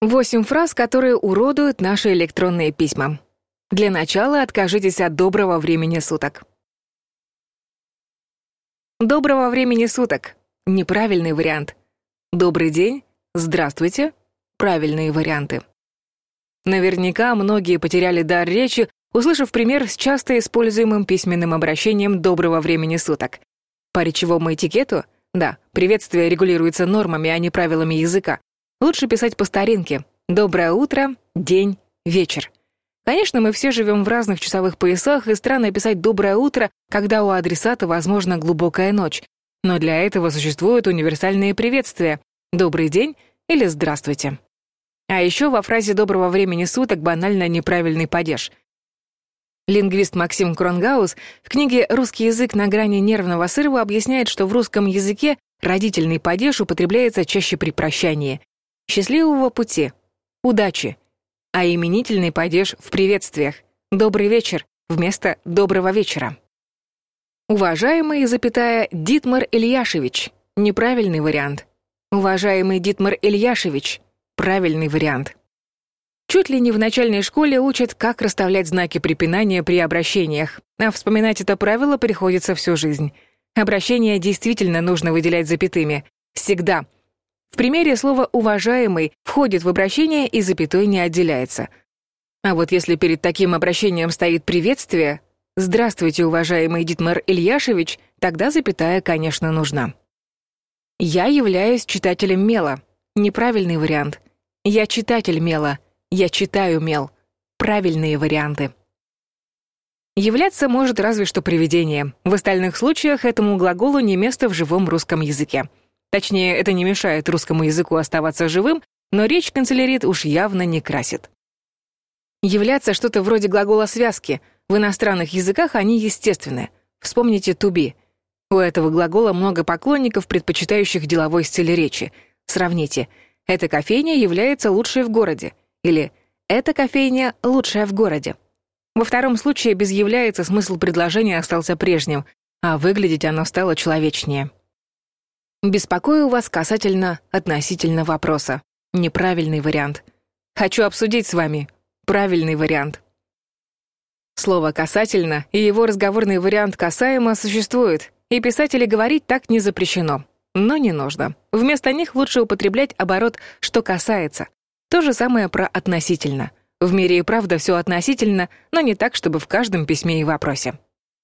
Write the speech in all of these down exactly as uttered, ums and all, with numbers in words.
Восемь фраз, которые уродуют наши электронные письма. Для начала откажитесь от доброго времени суток. Доброго времени суток. Неправильный вариант. Добрый день. Здравствуйте. Правильные варианты. Наверняка многие потеряли дар речи, услышав пример с часто используемым письменным обращением «доброго времени суток». По речевому этикету, да, приветствие регулируется нормами, а не правилами языка. Лучше писать по старинке «доброе утро», «день», «вечер». Конечно, мы все живем в разных часовых поясах, и странно писать «доброе утро», когда у адресата, возможно, глубокая ночь. Но для этого существуют универсальные приветствия «добрый день» или «здравствуйте». А еще во фразе «доброго времени суток» банально неправильный падеж. Лингвист Максим Кронгаус в книге «Русский язык на грани нервного срыва» объясняет, что в русском языке родительный падеж употребляется чаще при прощании. «Счастливого пути», «удачи», а именительный падеж в приветствиях «добрый вечер» вместо «доброго вечера». Уважаемый, запятая, Дитмар Ильяшевич — неправильный вариант. Уважаемый Дитмар Ильяшевич — правильный вариант. Чуть ли не в начальной школе учат, как расставлять знаки препинания при обращениях, а вспоминать это правило приходится всю жизнь. Обращение действительно нужно выделять запятыми. Всегда. В примере слово «уважаемый» входит в обращение и запятой не отделяется. А вот если перед таким обращением стоит приветствие «Здравствуйте, уважаемый Дитмар Ильяшевич», тогда запятая, конечно, нужна. «Я являюсь читателем мела» — неправильный вариант. «Я читатель мела», «я читаю мел» — правильные варианты. Являться может разве что привидение. В остальных случаях этому глаголу не место в живом русском языке. Точнее, это не мешает русскому языку оставаться живым, но речь канцелярит уж явно не красит. Являться что-то вроде глагола связки. В иностранных языках они естественны. Вспомните to be. У этого глагола много поклонников, предпочитающих деловой стиль речи. Сравните. «Эта кофейня является лучшей в городе» или «Эта кофейня лучшая в городе». Во втором случае без «является» смысл предложения остался прежним, а выглядеть оно стало человечнее. Беспокою вас касательно относительно вопроса. Неправильный вариант. Хочу обсудить с вами. Правильный вариант. Слово «касательно» и его разговорный вариант «касаемо» существует, и писать или говорить так не запрещено. Но не нужно. Вместо них лучше употреблять оборот «что касается». То же самое про «относительно». В мире и правда все относительно, но не так, чтобы в каждом письме и вопросе.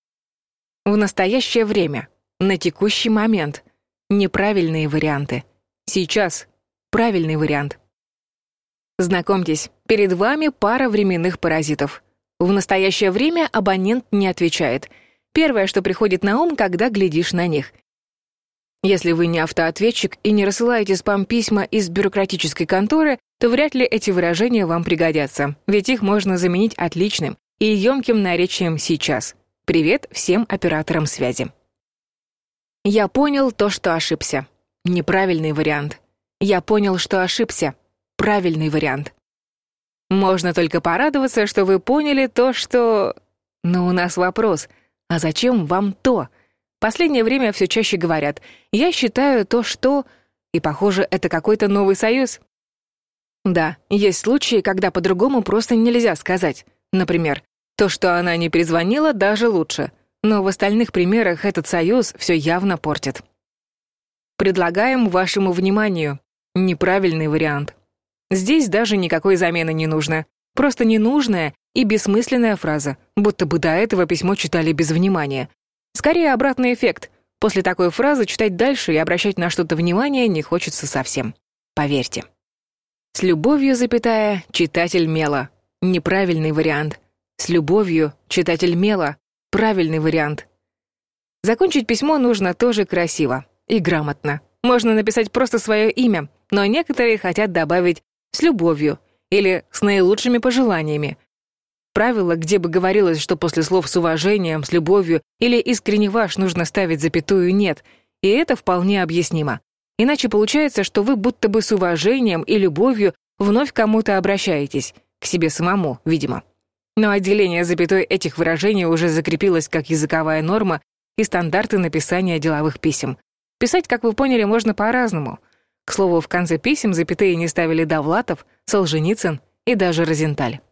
В настоящее время. На текущий момент. Неправильные варианты. Сейчас. Правильный вариант. Знакомьтесь, перед вами пара временных паразитов. В настоящее время абонент не отвечает. Первое, что приходит на ум, когда глядишь на них. Если вы не автоответчик и не рассылаете спам-письма из бюрократической конторы, то вряд ли эти выражения вам пригодятся, ведь их можно заменить отличным и емким наречием «сейчас». Привет всем операторам связи. Я понял то, что ошибся. Неправильный вариант. Я понял, что ошибся. Правильный вариант. Можно только порадоваться, что вы поняли то, что... Но у нас вопрос. А зачем вам то? Последнее время все чаще говорят «я считаю то, что...» И, похоже, это какой-то новый союз. Да, есть случаи, когда по-другому просто нельзя сказать. Например, то, что она не перезвонила, даже лучше. Но в остальных примерах этот союз все явно портит. Предлагаем вашему вниманию неправильный вариант. Здесь даже никакой замены не нужно. Просто ненужная и бессмысленная фраза, будто бы до этого письмо читали без внимания. Скорее, обратный эффект. После такой фразы читать дальше и обращать на что-то внимание не хочется совсем. Поверьте. С любовью, запятая, читатель мела. Неправильный вариант. С любовью, читатель мела. Правильный вариант. Закончить письмо нужно тоже красиво и грамотно. Можно написать просто свое имя, но некоторые хотят добавить «с любовью» или «с наилучшими пожеланиями». Правило, где бы говорилось, что после слов «с уважением», «с любовью» или «искренне ваш» нужно ставить запятую, нет, и это вполне объяснимо. Иначе получается, что вы будто бы с уважением и любовью вновь к кому-то обращаетесь, к себе самому, видимо. Но отделение запятой этих выражений уже закрепилось как языковая норма и стандарты написания деловых писем. Писать, как вы поняли, можно по-разному. К слову, в конце писем запятые не ставили Довлатов, Солженицын и даже Розенталь.